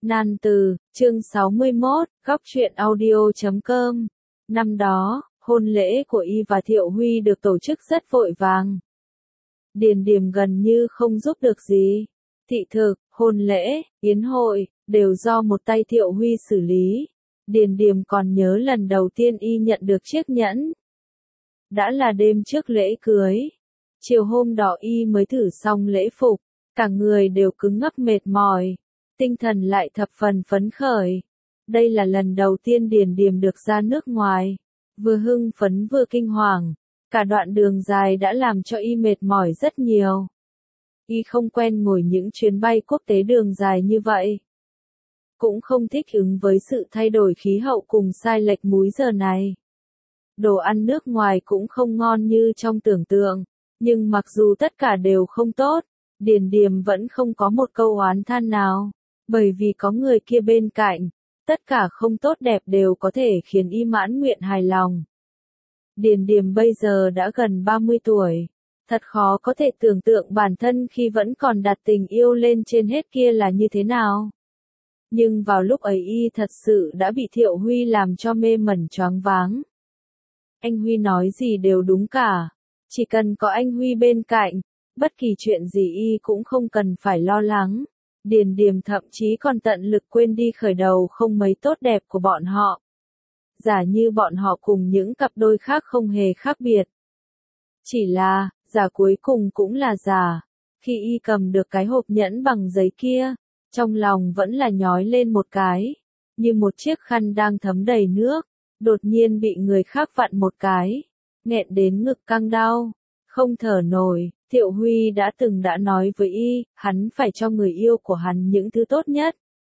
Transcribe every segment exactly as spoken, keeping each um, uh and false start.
Nan từ, chương sáu mươi mốt, góc truyện audio chấm com. Năm đó, hôn lễ của Y và Thiệu Huy được tổ chức rất vội vàng. Điền Điềm gần như không giúp được gì. Thị thực, hôn lễ, yến hội, đều do một tay Thiệu Huy xử lý. Điền Điềm còn nhớ lần đầu tiên Y nhận được chiếc nhẫn. Đã là đêm trước lễ cưới. Chiều hôm đó Y mới thử xong lễ phục, cả người đều cứng ngắc mệt mỏi. Tinh thần lại thập phần phấn khởi. Đây là lần đầu tiên Điền Điềm được ra nước ngoài. Vừa hưng phấn vừa kinh hoàng. Cả đoạn đường dài đã làm cho Y mệt mỏi rất nhiều. Y không quen ngồi những chuyến bay quốc tế đường dài như vậy. Cũng không thích ứng với sự thay đổi khí hậu cùng sai lệch múi giờ này. Đồ ăn nước ngoài cũng không ngon như trong tưởng tượng. Nhưng mặc dù tất cả đều không tốt, Điền Điềm vẫn không có một câu oán than nào. Bởi vì có người kia bên cạnh, tất cả không tốt đẹp đều có thể khiến Y mãn nguyện hài lòng. Điền Điềm bây giờ đã gần ba mươi tuổi. Thật khó có thể tưởng tượng bản thân khi vẫn còn đặt tình yêu lên trên hết kia là như thế nào. Nhưng vào lúc ấy Y thật sự đã bị Thiệu Huy làm cho mê mẩn choáng váng. Anh Huy nói gì đều đúng cả. Chỉ cần có anh Huy bên cạnh, bất kỳ chuyện gì Y cũng không cần phải lo lắng. Điền Điềm thậm chí còn tận lực quên đi khởi đầu không mấy tốt đẹp của bọn họ. Giả như bọn họ cùng những cặp đôi khác không hề khác biệt. Chỉ là, giả cuối cùng cũng là giả. Khi Y cầm được cái hộp nhẫn bằng giấy kia, trong lòng vẫn là nhói lên một cái. Như một chiếc khăn đang thấm đầy nước, đột nhiên bị người khác vặn một cái. Nghẹn đến ngực căng đau, không thở nổi. Thiệu Huy đã từng đã nói với Y, hắn phải cho người yêu của hắn những thứ tốt nhất.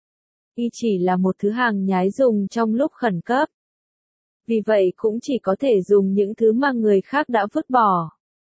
Y chỉ là một thứ hàng nhái dùng trong lúc khẩn cấp. Vì vậy cũng chỉ có thể dùng những thứ mà người khác đã vứt bỏ.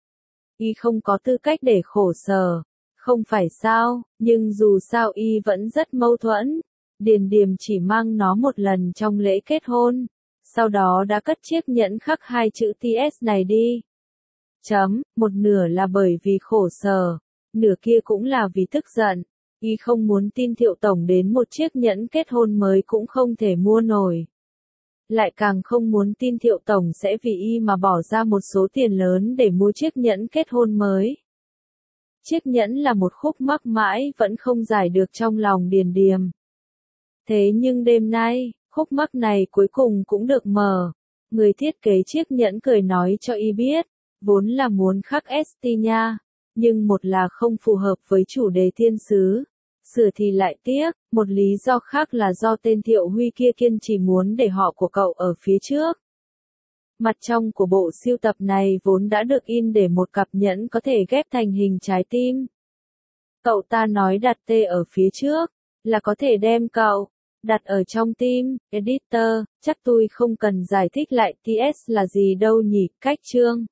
Y không có tư cách để khổ sở, không phải sao, nhưng dù sao Y vẫn rất mâu thuẫn. Điền Điềm chỉ mang nó một lần trong lễ kết hôn, sau đó đã cất chiếc nhẫn khắc hai chữ tê ét này đi. Chấm, một nửa là bởi vì khổ sở, nửa kia cũng là vì tức giận. Y không muốn tin Thiệu Tổng đến một chiếc nhẫn kết hôn mới cũng không thể mua nổi. Lại càng không muốn tin Thiệu Tổng sẽ vì Y mà bỏ ra một số tiền lớn để mua chiếc nhẫn kết hôn mới. Chiếc nhẫn là một khúc mắc mãi vẫn không giải được trong lòng Điền Điềm. Thế nhưng đêm nay, khúc mắc này cuối cùng cũng được mở. Người thiết kế chiếc nhẫn cười nói cho Y biết. Vốn là muốn khắc ét tê nha, nhưng một là không phù hợp với chủ đề thiên sứ. Sửa thì lại tiếc, một lý do khác là do tên Thiệu Huy kia kiên trì muốn để họ của cậu ở phía trước. Mặt trong của bộ sưu tập này vốn đã được in để một cặp nhẫn có thể ghép thành hình trái tim. Cậu ta nói đặt T ở phía trước, là có thể đem cậu đặt ở trong tim. Editor, chắc tôi không cần giải thích lại tê ét là gì đâu nhỉ, cách chương.